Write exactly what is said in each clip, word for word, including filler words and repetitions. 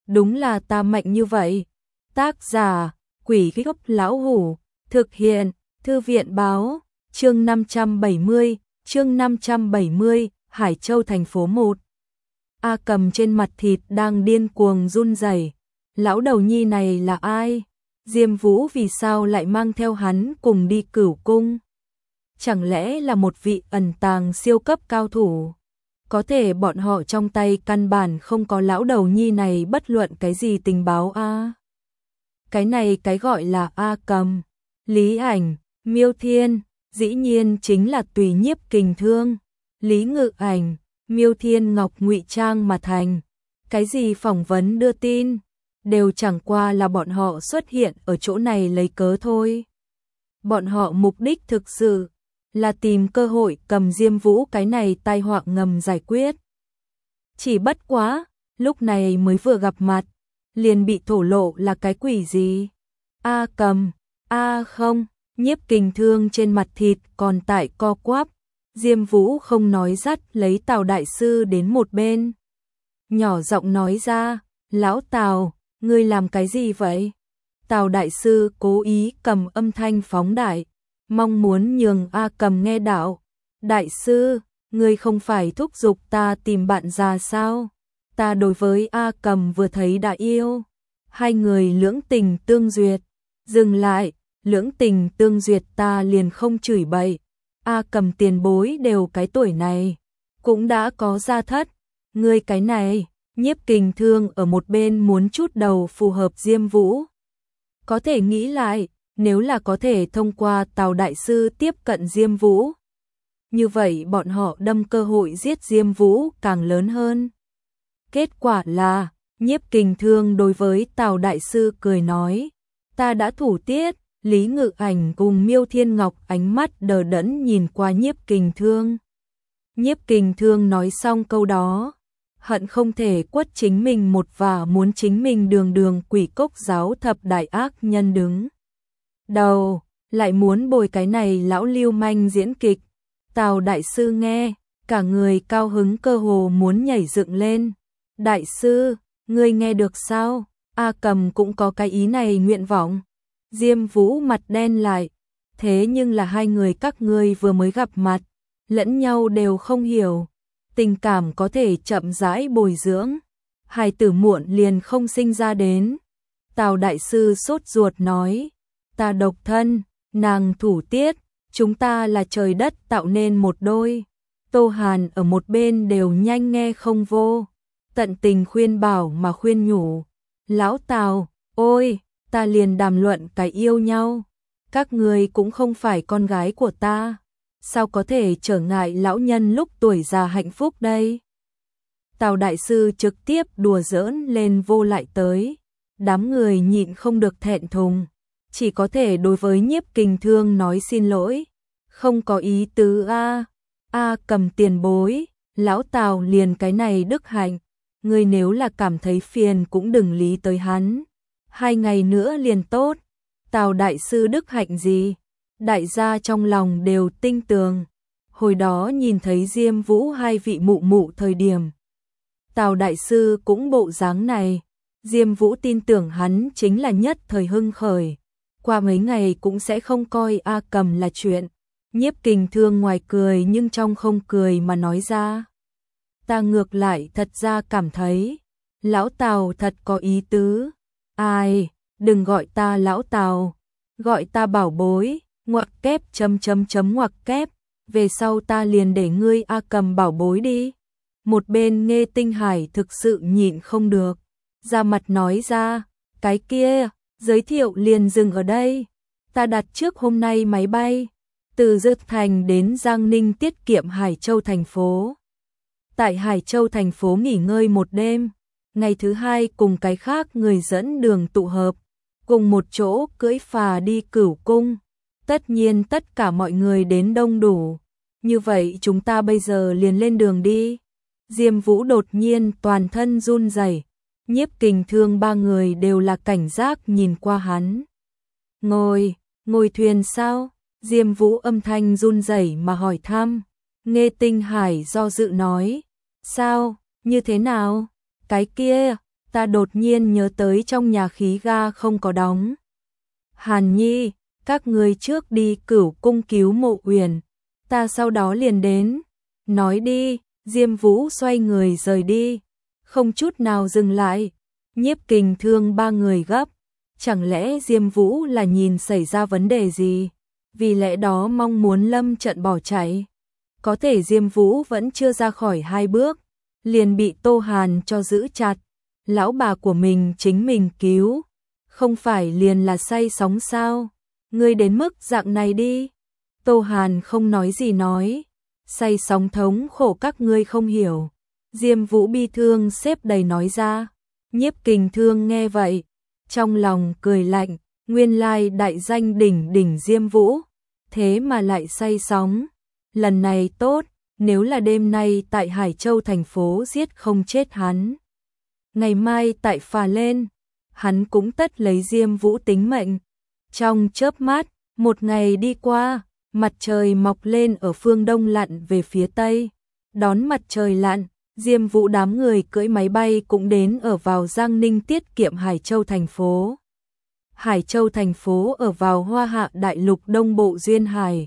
đúng là ta mạnh như vậy. Tác giả, Quỷ Gốc Lão Hủ, thực hiện, Thư viện báo, chương năm trăm bảy mươi, chương năm trăm bảy mươi, Hải Châu thành phố một. A Cầm trên mặt thịt đang điên cuồng run rẩy. Lão đầu nhi này là ai? Diêm Vũ vì sao lại mang theo hắn cùng đi Cửu Cung? Chẳng lẽ là một vị ẩn tàng siêu cấp cao thủ? Có thể bọn họ trong tay căn bản không có lão đầu nhi này bất luận cái gì tình báo a. Cái này cái gọi là A Cầm, Lý Ảnh, Miêu Thiên, dĩ nhiên chính là tùy Nhiếp Kình Thương, Lý Ngự Ảnh, Miêu Thiên Ngọc ngụy trang mà thành. Cái gì phỏng vấn đưa tin, đều chẳng qua là bọn họ xuất hiện ở chỗ này lấy cớ thôi. Bọn họ mục đích thực sự là tìm cơ hội cầm Diêm Vũ cái này tai họa ngầm giải quyết. Chỉ bất quá, lúc này mới vừa gặp mặt, liền bị thổ lộ là cái quỷ gì? A Cầm, a không, Nhiếp Kình Thương trên mặt thịt còn tại co quắp. Diêm Vũ không nói dắt lấy Tào đại sư đến một bên, nhỏ giọng nói ra, lão Tào, ngươi làm cái gì vậy? Tào đại sư cố ý cầm âm thanh phóng đại, mong muốn nhường A Cầm nghe đạo. Đại sư, ngươi không phải thúc giục ta tìm bạn già sao? Ta đối với A Cầm vừa thấy đã yêu. Hai người lưỡng tình tương duyệt. Dừng lại, lưỡng tình tương duyệt ta liền không chửi bậy. A Cầm tiền bối đều cái tuổi này, cũng đã có gia thất. Ngươi cái này, Nhiếp Kình Thương ở một bên muốn chút đầu phù hợp Diêm Vũ. Có thể nghĩ lại, nếu là có thể thông qua Tào đại sư tiếp cận Diêm Vũ, như vậy bọn họ đâm cơ hội giết Diêm Vũ càng lớn hơn. Kết quả là, Nhiếp Kình Thương đối với Tào đại sư cười nói, ta đã thủ tiết. Lý Ngự Ảnh cùng Miêu Thiên Ngọc ánh mắt đờ đẫn nhìn qua Nhiếp Kình Thương. Nhiếp Kình Thương nói xong câu đó, hận không thể quất chính mình một và muốn chính mình đường đường Quỷ Cốc giáo thập đại ác nhân đứng đầu, lại muốn bồi cái này lão lưu manh diễn kịch. Tào đại sư nghe, cả người cao hứng cơ hồ muốn nhảy dựng lên. Đại sư, ngươi nghe được sao? A Cầm cũng có cái ý này nguyện vọng. Diêm Vũ mặt đen lại, thế nhưng là hai người các ngươi vừa mới gặp mặt, lẫn nhau đều không hiểu, tình cảm có thể chậm rãi bồi dưỡng, hài tử muộn liền không sinh ra đến. Tào đại sư sốt ruột nói, ta độc thân, nàng thủ tiết, chúng ta là trời đất tạo nên một đôi. Tô Hàn ở một bên đều nhanh nghe không vô, tận tình khuyên bảo mà khuyên nhủ, lão Tào, ôi, ta liền đàm luận cái yêu nhau, các người cũng không phải con gái của ta, sao có thể trở ngại lão nhân lúc tuổi già hạnh phúc đây? Tào đại sư trực tiếp đùa giỡn lên vô lại tới, đám người nhịn không được thẹn thùng, chỉ có thể đối với Nhiếp Kình Thương nói xin lỗi, không có ý tứ a. A Cầm tiền bối, lão Tào liền cái này đức hạnh, người nếu là cảm thấy phiền cũng đừng lý tới hắn. Hai ngày nữa liền tốt. Tào đại sư đức hạnh gì? Đại gia trong lòng đều tinh tường. Hồi đó nhìn thấy Diêm Vũ hai vị mụ mụ thời điểm, Tào đại sư cũng bộ dáng này. Diêm Vũ tin tưởng hắn chính là nhất thời hưng khởi, qua mấy ngày cũng sẽ không coi A Cầm là chuyện. Nhiếp Kình Thương ngoài cười nhưng trong không cười mà nói ra, ta ngược lại thật ra cảm thấy lão Tào thật có ý tứ. Ai, đừng gọi ta lão Tào, gọi ta bảo bối, ngoặc kép chấm chấm chấm ngoặc kép, về sau ta liền để ngươi A Cầm bảo bối đi. Một bên Nghe Tinh Hải thực sự nhịn không được, ra mặt nói ra, cái kia, giới thiệu liền dừng ở đây. Ta đặt trước hôm nay máy bay, từ Dực Thành đến Giang Ninh tiết kiệm Hải Châu thành phố. Tại Hải Châu thành phố nghỉ ngơi một đêm. Ngày thứ hai cùng cái khác người dẫn đường tụ hợp, cùng một chỗ cưỡi phà đi Cửu Cung. Tất nhiên tất cả mọi người đến đông đủ. Như vậy chúng ta bây giờ liền lên đường đi. Diêm Vũ đột nhiên toàn thân run rẩy, Nhiếp Kình Thương ba người đều là cảnh giác nhìn qua hắn. Ngồi, ngồi thuyền sao? Diêm Vũ âm thanh run rẩy mà hỏi thăm. Nghe Tinh Hải do dự nói, sao, như thế nào? Cái kia, ta đột nhiên nhớ tới trong nhà khí ga không có đóng. Hàn Nhi, các ngươi trước đi Cửu cung cứu Mộ Uyển, ta sau đó liền đến. Nói đi, Diêm Vũ xoay người rời đi, không chút nào dừng lại. Nhiếp Kình Thương ba người gấp, chẳng lẽ Diêm Vũ là nhìn xảy ra vấn đề gì, vì lẽ đó mong muốn lâm trận bỏ chạy. Có thể Diêm Vũ vẫn chưa ra khỏi hai bước, liền bị Tô Hàn cho giữ chặt. Lão bà của mình chính mình cứu, không phải liền là say sóng sao? Ngươi đến mức dạng này đi. Tô Hàn không nói gì nói, say sóng thống khổ các ngươi không hiểu. Diêm Vũ bi thương xếp đầy nói ra. Nhiếp Kình Thương nghe vậy, trong lòng cười lạnh, nguyên lai đại danh đỉnh đỉnh Diêm Vũ, thế mà lại say sóng. Lần này tốt, nếu là đêm nay tại Hải Châu thành phố giết không chết hắn, ngày mai tại phà lên, hắn cũng tất lấy Diêm Vũ tính mệnh. Trong chớp mắt, một ngày đi qua, mặt trời mọc lên ở phương đông lặn về phía tây. Đón mặt trời lặn, Diêm Vũ đám người cưỡi máy bay cũng đến ở vào Giang Ninh tiết kiệm Hải Châu thành phố. Hải Châu thành phố ở vào Hoa Hạ đại lục đông bộ duyên hải.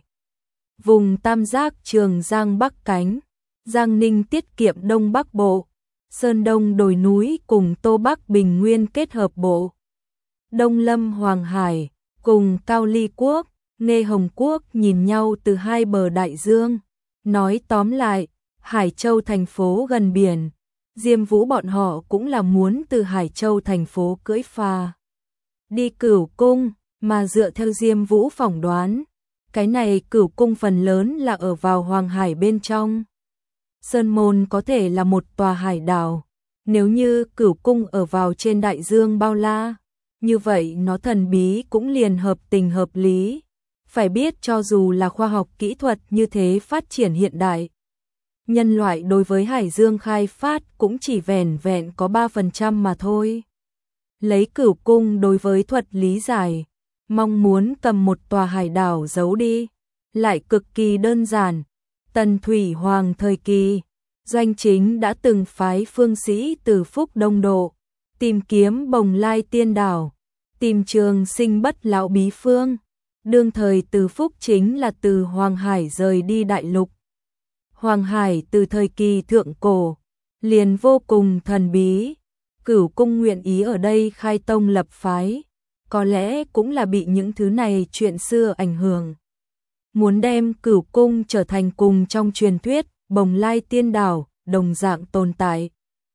Vùng tam giác Trường Giang Bắc cánh, Giang Ninh tiết kiệm đông bắc bộ, Sơn Đông đồi núi cùng Tô Bắc Bình Nguyên kết hợp bộ. Đông Lâm Hoàng Hải cùng Cao Ly Quốc, Nghê Hồng Quốc nhìn nhau từ hai bờ đại dương. Nói tóm lại, Hải Châu thành phố gần biển, Diêm Vũ bọn họ cũng là muốn từ Hải Châu thành phố cưỡi phà đi Cửu cung, mà dựa theo Diêm Vũ phỏng đoán, cái này Cửu cung phần lớn là ở vào Hoàng Hải bên trong. Sơn Môn có thể là một tòa hải đảo, nếu như Cửu cung ở vào trên đại dương bao la, như vậy nó thần bí cũng liền hợp tình hợp lý. Phải biết cho dù là khoa học kỹ thuật như thế phát triển hiện đại, nhân loại đối với hải dương khai phát cũng chỉ vẻn vẹn có ba phần trăm mà thôi. Lấy Cửu cung đối với thuật lý giải, mong muốn cầm một tòa hải đảo giấu đi, lại cực kỳ đơn giản. Tần Thủy Hoàng thời kỳ, Doanh Chính đã từng phái phương sĩ từ Phúc Đông Độ, tìm kiếm Bồng Lai Tiên Đảo, tìm Trường Sinh Bất Lão Bí Phương. Đương thời Từ Phúc chính là từ Hoàng Hải rời đi đại lục. Hoàng Hải từ thời kỳ thượng cổ, liền vô cùng thần bí. Cửu cung nguyện ý ở đây khai tông lập phái, có lẽ cũng là bị những thứ này chuyện xưa ảnh hưởng. Muốn đem Cửu cung trở thành cùng trong truyền thuyết Bồng Lai Tiên Đảo đồng dạng tồn tại.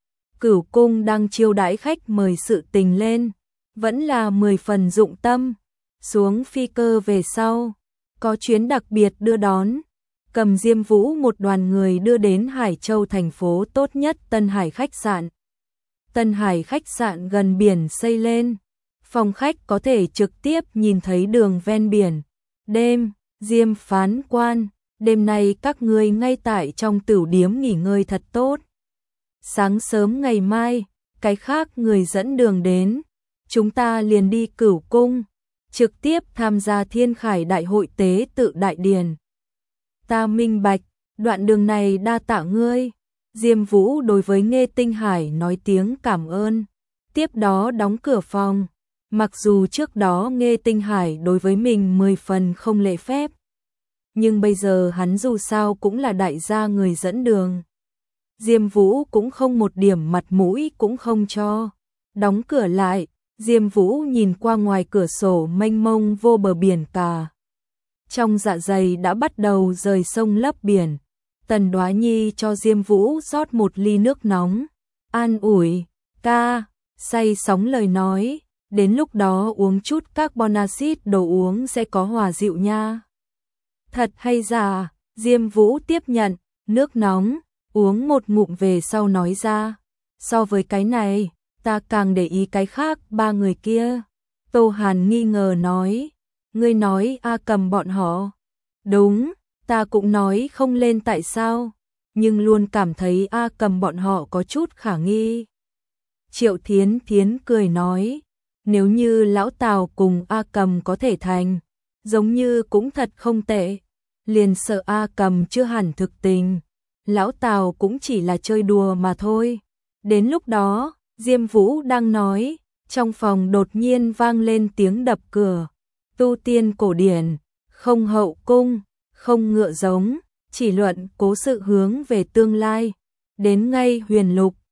Cửu cung đang chiêu đãi khách mời sự tình lên, vẫn là mười phần dụng tâm. Xuống phi cơ về sau, có chuyến đặc biệt đưa đón, cầm Diêm Vũ một đoàn người đưa đến Hải Châu thành phố tốt nhất Tân Hải khách sạn. Tân Hải khách sạn gần biển xây lên, phòng khách có thể trực tiếp nhìn thấy đường ven biển. Đêm, Diêm phán quan, đêm nay các ngươi ngay tại trong tửu điếm nghỉ ngơi thật tốt. Sáng sớm ngày mai, cái khác người dẫn đường đến, chúng ta liền đi Cửu cung, trực tiếp tham gia Thiên Khải Đại hội tế tự đại điền. Ta minh bạch, đoạn đường này đa tạ ngươi. Diêm Vũ đối với Nghê Tinh Hải nói tiếng cảm ơn, tiếp đó đóng cửa phòng. Mặc dù trước đó Nghê Tinh Hải đối với mình mười phần không lễ phép, nhưng bây giờ hắn dù sao cũng là đại gia người dẫn đường. Diêm Vũ cũng không một điểm mặt mũi cũng không cho. Đóng cửa lại, Diêm Vũ nhìn qua ngoài cửa sổ mênh mông vô bờ biển cả. Trong dạ dày đã bắt đầu rời sông lấp biển. Tần Đoá Nhi cho Diêm Vũ rót một ly nước nóng, an ủi, ca, say sóng lời nói, đến lúc đó uống chút carbon acid đồ uống sẽ có hòa dịu nha. Thật hay giả? Diêm Vũ tiếp nhận, nước nóng, uống một ngụm về sau nói ra, so với cái này, ta càng để ý cái khác ba người kia. Tô Hàn nghi ngờ nói, ngươi nói A Cầm bọn họ. Đúng, ta cũng nói không lên tại sao, nhưng luôn cảm thấy A Cầm bọn họ có chút khả nghi. Triệu Thiến Thiến cười nói, nếu như lão Tào cùng A Cầm có thể thành, giống như cũng thật không tệ, liền sợ A Cầm chưa hẳn thực tình, lão Tào cũng chỉ là chơi đùa mà thôi. Đến lúc đó, Diêm Vũ đang nói, trong phòng đột nhiên vang lên tiếng đập cửa. Tu tiên cổ điển, không hậu cung, không ngựa giống, chỉ luận cố sự hướng về tương lai. Đến ngay Huyền Lục,